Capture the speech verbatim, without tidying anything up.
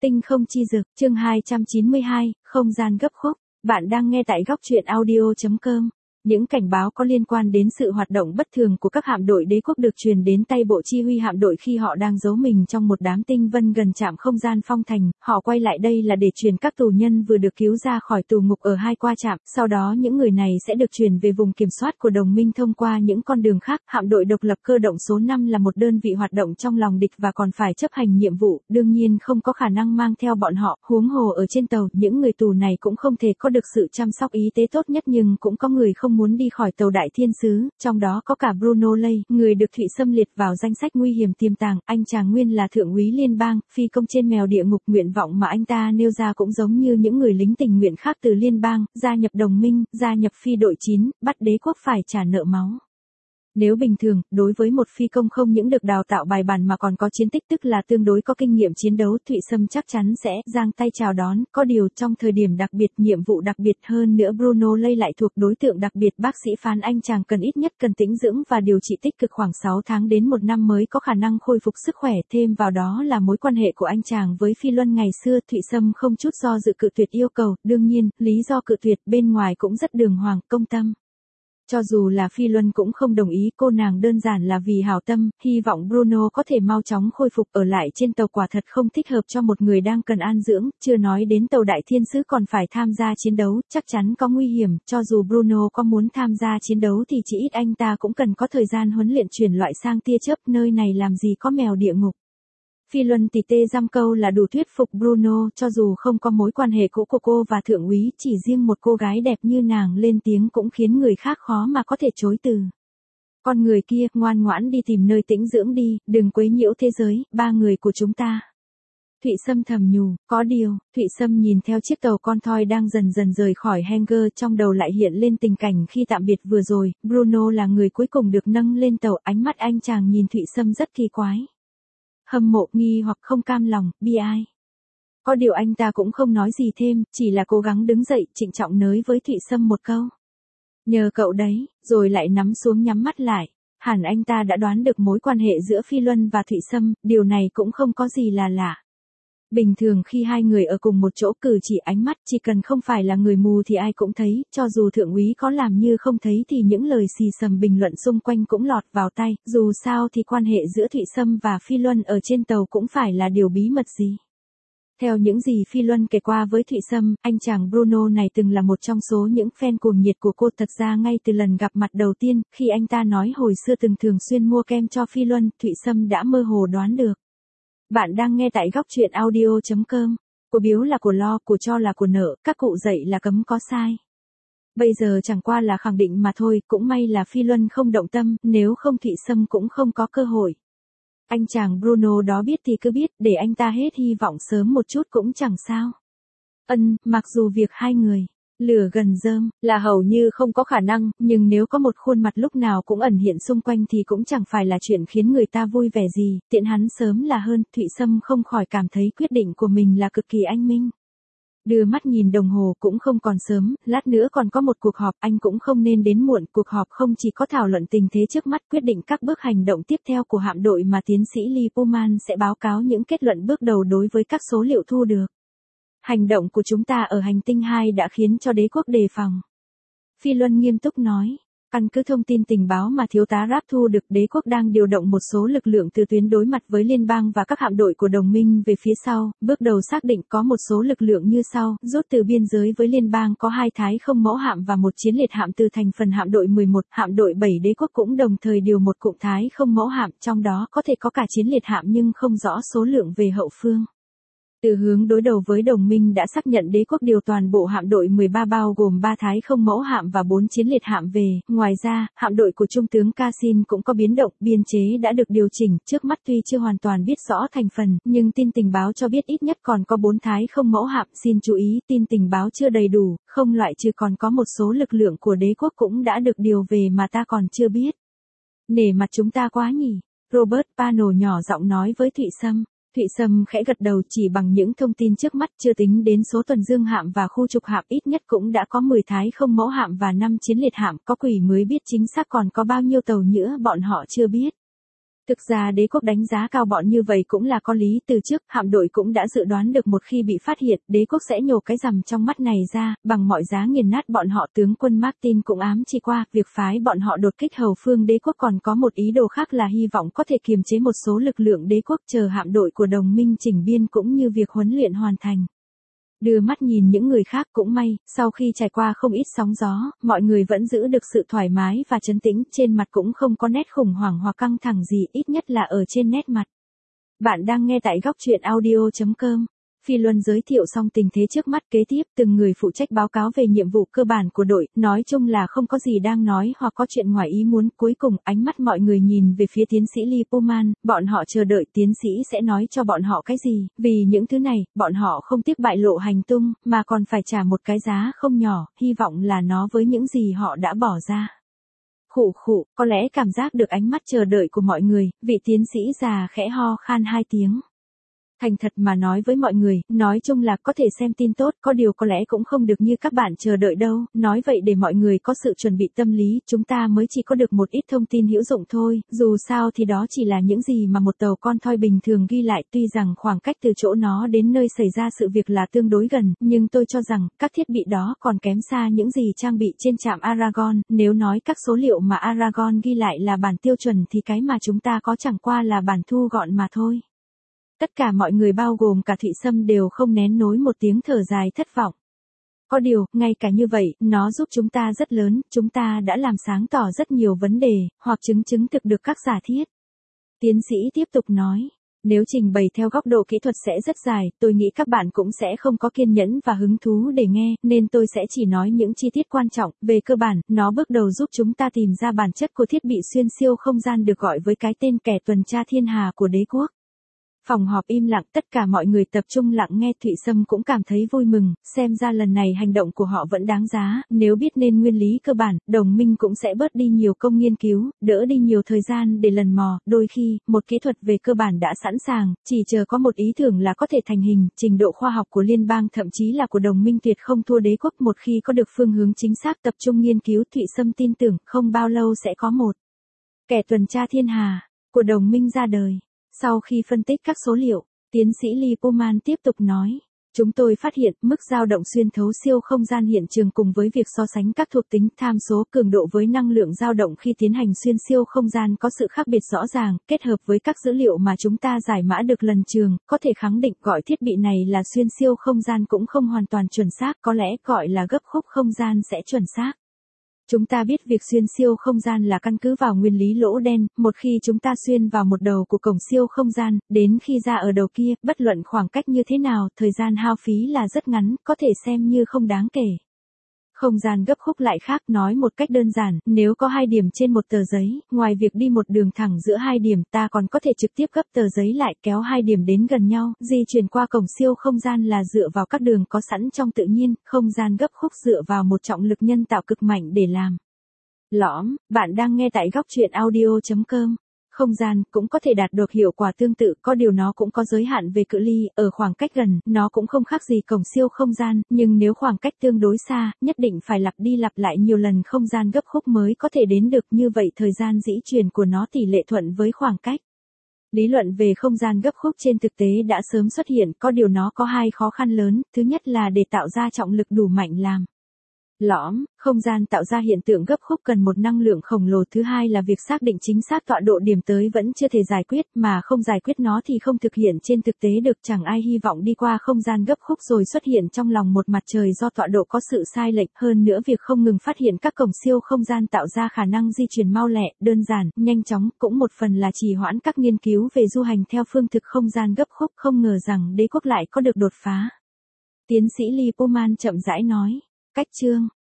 Tinh không chi dực, chương hai trăm chín mươi hai, không gian gấp khúc. Bạn đang nghe tại góc truyện audio chấm com. Những cảnh báo có liên quan đến sự hoạt động bất thường của các hạm đội đế quốc được truyền đến tay bộ chỉ huy hạm đội khi họ đang giấu mình trong một đám tinh vân gần trạm không gian phong thành. Họ quay lại đây là để truyền các tù nhân vừa được cứu ra khỏi tù ngục ở hai qua trạm. Sau đó những người này sẽ được chuyển về vùng kiểm soát của đồng minh thông qua những con đường khác. Hạm đội độc lập cơ động số năm là một đơn vị hoạt động trong lòng địch và còn phải chấp hành nhiệm vụ, đương nhiên không có khả năng mang theo bọn họ. Huống hồ ở trên tàu, những người tù này cũng không thể có được sự chăm sóc y tế tốt nhất, nhưng cũng có người không muốn đi khỏi tàu Đại Thiên Sứ, trong đó có cả Bruno Lay, người được Thụy Sâm liệt vào danh sách nguy hiểm tiềm tàng. Anh chàng nguyên là thượng úy liên bang, phi công trên mèo địa ngục. Nguyện vọng mà anh ta nêu ra cũng giống như những người lính tình nguyện khác từ liên bang, gia nhập đồng minh, gia nhập phi đội chín, bắt đế quốc phải trả nợ máu. Nếu bình thường, đối với một phi công không những được đào tạo bài bản mà còn có chiến tích, tức là tương đối có kinh nghiệm chiến đấu, Thụy Sâm chắc chắn sẽ giang tay chào đón. Có điều trong thời điểm đặc biệt, nhiệm vụ đặc biệt hơn nữa, Bruno Lay lại thuộc đối tượng đặc biệt. Bác sĩ phán anh chàng cần ít nhất cần tĩnh dưỡng và điều trị tích cực khoảng sáu tháng đến một năm mới có khả năng khôi phục sức khỏe. Thêm vào đó là mối quan hệ của anh chàng với Phi Luân ngày xưa, Thụy Sâm không chút do dự cự tuyệt yêu cầu. Đương nhiên, lý do cự tuyệt bên ngoài cũng rất đường hoàng, công tâm. Cho dù là Phi Luân cũng không đồng ý, cô nàng đơn giản là vì hảo tâm, hy vọng Bruno có thể mau chóng khôi phục. Ở lại trên tàu quả thật không thích hợp cho một người đang cần an dưỡng, chưa nói đến tàu Đại Thiên Sứ còn phải tham gia chiến đấu, chắc chắn có nguy hiểm. Cho dù Bruno có muốn tham gia chiến đấu thì chỉ ít anh ta cũng cần có thời gian huấn luyện chuyển loại sang tia chớp, nơi này làm gì có mèo địa ngục. Phi Luân tỉ tê giam câu là đủ thuyết phục Bruno, cho dù không có mối quan hệ cũ của cô và thượng úy, chỉ riêng một cô gái đẹp như nàng lên tiếng cũng khiến người khác khó mà có thể chối từ. Con người kia, ngoan ngoãn đi tìm nơi tĩnh dưỡng đi, đừng quấy nhiễu thế giới, ba người của chúng ta. Thụy Sâm thầm nhủ, có điều, Thụy Sâm nhìn theo chiếc tàu con thoi đang dần dần rời khỏi hangar, trong đầu lại hiện lên tình cảnh khi tạm biệt vừa rồi. Bruno là người cuối cùng được nâng lên tàu, ánh mắt anh chàng nhìn Thụy Sâm rất kỳ quái. Hâm mộ, nghi hoặc không cam lòng, bi ai. Có điều anh ta cũng không nói gì thêm, chỉ là cố gắng đứng dậy, trịnh trọng nới với Thụy Sâm một câu. Nhờ cậu đấy, rồi lại nắm xuống nhắm mắt lại. Hẳn anh ta đã đoán được mối quan hệ giữa Phi Luân và Thụy Sâm, điều này cũng không có gì là lạ. Bình thường khi hai người ở cùng một chỗ, cử chỉ ánh mắt, chỉ cần không phải là người mù thì ai cũng thấy, cho dù thượng úy có làm như không thấy thì những lời xì xầm bình luận xung quanh cũng lọt vào tai. Dù sao thì quan hệ giữa Thụy Sâm và Phi Luân ở trên tàu cũng phải là điều bí mật gì. Theo những gì Phi Luân kể qua với Thụy Sâm, anh chàng Bruno này từng là một trong số những fan cuồng nhiệt của cô. Thật ra ngay từ lần gặp mặt đầu tiên, khi anh ta nói hồi xưa từng thường xuyên mua kem cho Phi Luân, Thụy Sâm đã mơ hồ đoán được. Bạn đang nghe tại góc truyện audio chấm com. Của biếu là của lo, của cho là của nợ, các cụ dạy là cấm có sai. Bây giờ chẳng qua là khẳng định mà thôi, cũng may là Phi Luân không động tâm, nếu không Thụy Sâm cũng không có cơ hội. Anh chàng Bruno đó biết thì cứ biết, để anh ta hết hy vọng sớm một chút cũng chẳng sao. Ân, mặc dù việc hai người lửa gần rơm là hầu như không có khả năng, nhưng nếu có một khuôn mặt lúc nào cũng ẩn hiện xung quanh thì cũng chẳng phải là chuyện khiến người ta vui vẻ gì, tiện hắn sớm là hơn. Thụy Sâm không khỏi cảm thấy quyết định của mình là cực kỳ anh minh. Đưa mắt nhìn đồng hồ, cũng không còn sớm, lát nữa còn có một cuộc họp, anh cũng không nên đến muộn. Cuộc họp không chỉ có thảo luận tình thế trước mắt, quyết định các bước hành động tiếp theo của hạm đội, mà tiến sĩ Lee Pullman sẽ báo cáo những kết luận bước đầu đối với các số liệu thu được. Hành động của chúng ta ở hành tinh hai đã khiến cho đế quốc đề phòng. Phi Luân nghiêm túc nói. Căn cứ thông tin tình báo mà thiếu tá Rapp thu được, đế quốc đang điều động một số lực lượng từ tuyến đối mặt với liên bang và các hạm đội của đồng minh về phía sau. Bước đầu xác định có một số lực lượng như sau: rút từ biên giới với liên bang có hai thái không mẫu hạm và một chiến liệt hạm từ thành phần hạm đội mười một, hạm đội bảy. Đế quốc cũng đồng thời điều một cụm thái không mẫu hạm, trong đó có thể có cả chiến liệt hạm nhưng không rõ số lượng về hậu phương. Từ hướng đối đầu với đồng minh đã xác nhận đế quốc điều toàn bộ hạm đội mười ba bao gồm ba thái không mẫu hạm và bốn chiến liệt hạm về. Ngoài ra, hạm đội của Trung tướng Cassin cũng có biến động, biên chế đã được điều chỉnh, trước mắt tuy chưa hoàn toàn biết rõ thành phần, nhưng tin tình báo cho biết ít nhất còn có bốn thái không mẫu hạm. Xin chú ý, tin tình báo chưa đầy đủ, không loại trừ còn có một số lực lượng của đế quốc cũng đã được điều về mà ta còn chưa biết. Nể mặt chúng ta quá nhỉ, Robert Pano nhỏ giọng nói với Thụy Sâm. Thụy Sâm khẽ gật đầu, chỉ bằng những thông tin trước mắt, chưa tính đến số tuần dương hạm và khu trục hạm, ít nhất cũng đã có mười thái không mẫu hạm và năm chiến liệt hạm, có quỷ mới biết chính xác còn có bao nhiêu tàu nữa bọn họ chưa biết. Thực ra đế quốc đánh giá cao bọn như vậy cũng là có lý, từ trước hạm đội cũng đã dự đoán được một khi bị phát hiện, đế quốc sẽ nhổ cái rằm trong mắt này ra, bằng mọi giá nghiền nát bọn họ. Tướng quân Martin cũng ám chỉ qua, việc phái bọn họ đột kích hầu phương đế quốc còn có một ý đồ khác là hy vọng có thể kiềm chế một số lực lượng đế quốc chờ hạm đội của đồng minh chỉnh biên cũng như việc huấn luyện hoàn thành. Đưa mắt nhìn những người khác cũng may, sau khi trải qua không ít sóng gió, mọi người vẫn giữ được sự thoải mái và trấn tĩnh, trên mặt cũng không có nét khủng hoảng hoặc căng thẳng gì, ít nhất là ở trên nét mặt. Bạn đang nghe tại góc truyện audio chấm com. Phi Luân giới thiệu xong tình thế trước mắt, kế tiếp từng người phụ trách báo cáo về nhiệm vụ cơ bản của đội, nói chung là không có gì đang nói hoặc có chuyện ngoài ý muốn. Cuối cùng ánh mắt mọi người nhìn về phía tiến sĩ Lipoman, bọn họ chờ đợi tiến sĩ sẽ nói cho bọn họ cái gì, vì những thứ này, bọn họ không tiếc bại lộ hành tung, mà còn phải trả một cái giá không nhỏ, hy vọng là nó với những gì họ đã bỏ ra. Khụ khụ, có lẽ cảm giác được ánh mắt chờ đợi của mọi người, vị tiến sĩ già khẽ ho khan hai tiếng. Thành thật mà nói với mọi người, nói chung là có thể xem tin tốt, có điều có lẽ cũng không được như các bạn chờ đợi đâu, nói vậy để mọi người có sự chuẩn bị tâm lý, chúng ta mới chỉ có được một ít thông tin hữu dụng thôi, dù sao thì đó chỉ là những gì mà một tàu con thoi bình thường ghi lại, tuy rằng khoảng cách từ chỗ nó đến nơi xảy ra sự việc là tương đối gần, nhưng tôi cho rằng, các thiết bị đó còn kém xa những gì trang bị trên trạm Aragon, nếu nói các số liệu mà Aragon ghi lại là bản tiêu chuẩn thì cái mà chúng ta có chẳng qua là bản thu gọn mà thôi. Tất cả mọi người bao gồm cả Thụy Sâm đều không nén nổi một tiếng thở dài thất vọng. Có điều, ngay cả như vậy, nó giúp chúng ta rất lớn, chúng ta đã làm sáng tỏ rất nhiều vấn đề, hoặc chứng chứng thực được các giả thiết. Tiến sĩ tiếp tục nói, nếu trình bày theo góc độ kỹ thuật sẽ rất dài, tôi nghĩ các bạn cũng sẽ không có kiên nhẫn và hứng thú để nghe, nên tôi sẽ chỉ nói những chi tiết quan trọng. Về cơ bản, nó bước đầu giúp chúng ta tìm ra bản chất của thiết bị xuyên siêu không gian được gọi với cái tên kẻ tuần tra thiên hà của đế quốc. Phòng họp im lặng, tất cả mọi người tập trung lặng nghe. Thụy Sâm cũng cảm thấy vui mừng, xem ra lần này hành động của họ vẫn đáng giá, nếu biết nên nguyên lý cơ bản, đồng minh cũng sẽ bớt đi nhiều công nghiên cứu, đỡ đi nhiều thời gian để lần mò, đôi khi, một kỹ thuật về cơ bản đã sẵn sàng, chỉ chờ có một ý tưởng là có thể thành hình. Trình độ khoa học của liên bang thậm chí là của đồng minh tuyệt không thua đế quốc, một khi có được phương hướng chính xác tập trung nghiên cứu. Thụy Sâm tin tưởng, không bao lâu sẽ có một kẻ tuần tra thiên hà của đồng minh ra đời. Sau khi phân tích các số liệu, tiến sĩ Lipoman tiếp tục nói, chúng tôi phát hiện mức dao động xuyên thấu siêu không gian hiện trường cùng với việc so sánh các thuộc tính tham số cường độ với năng lượng dao động khi tiến hành xuyên siêu không gian có sự khác biệt rõ ràng, kết hợp với các dữ liệu mà chúng ta giải mã được lần trường, có thể khẳng định gọi thiết bị này là xuyên siêu không gian cũng không hoàn toàn chuẩn xác, có lẽ gọi là gấp khúc không gian sẽ chuẩn xác. Chúng ta biết việc xuyên siêu không gian là căn cứ vào nguyên lý lỗ đen, một khi chúng ta xuyên vào một đầu của cổng siêu không gian, đến khi ra ở đầu kia, bất luận khoảng cách như thế nào, thời gian hao phí là rất ngắn, có thể xem như không đáng kể. Không gian gấp khúc lại khác, nói một cách đơn giản, nếu có hai điểm trên một tờ giấy, ngoài việc đi một đường thẳng giữa hai điểm, ta còn có thể trực tiếp gấp tờ giấy lại, kéo hai điểm đến gần nhau, di chuyển qua cổng siêu không gian là dựa vào các đường có sẵn trong tự nhiên, không gian gấp khúc dựa vào một trọng lực nhân tạo cực mạnh để làm. Lõm, bạn đang nghe tại góc truyện audio chấm com. Không gian cũng có thể đạt được hiệu quả tương tự, có điều nó cũng có giới hạn về cự ly, ở khoảng cách gần, nó cũng không khác gì cổng siêu không gian, nhưng nếu khoảng cách tương đối xa, nhất định phải lặp đi lặp lại nhiều lần không gian gấp khúc mới có thể đến được, như vậy thời gian dĩ chuyển của nó tỷ lệ thuận với khoảng cách. Lý luận về không gian gấp khúc trên thực tế đã sớm xuất hiện, có điều nó có hai khó khăn lớn, thứ nhất là để tạo ra trọng lực đủ mạnh làm lõm, không gian tạo ra hiện tượng gấp khúc cần một năng lượng khổng lồ, thứ hai là việc xác định chính xác tọa độ điểm tới vẫn chưa thể giải quyết, mà không giải quyết nó thì không thực hiện trên thực tế được, chẳng ai hy vọng đi qua không gian gấp khúc rồi xuất hiện trong lòng một mặt trời do tọa độ có sự sai lệch, hơn nữa việc không ngừng phát hiện các cổng siêu không gian tạo ra khả năng di chuyển mau lẹ, đơn giản, nhanh chóng, cũng một phần là trì hoãn các nghiên cứu về du hành theo phương thực không gian gấp khúc, không ngờ rằng đế quốc lại có được đột phá. Tiến sĩ Lipoman chậm rãi nói, cách chương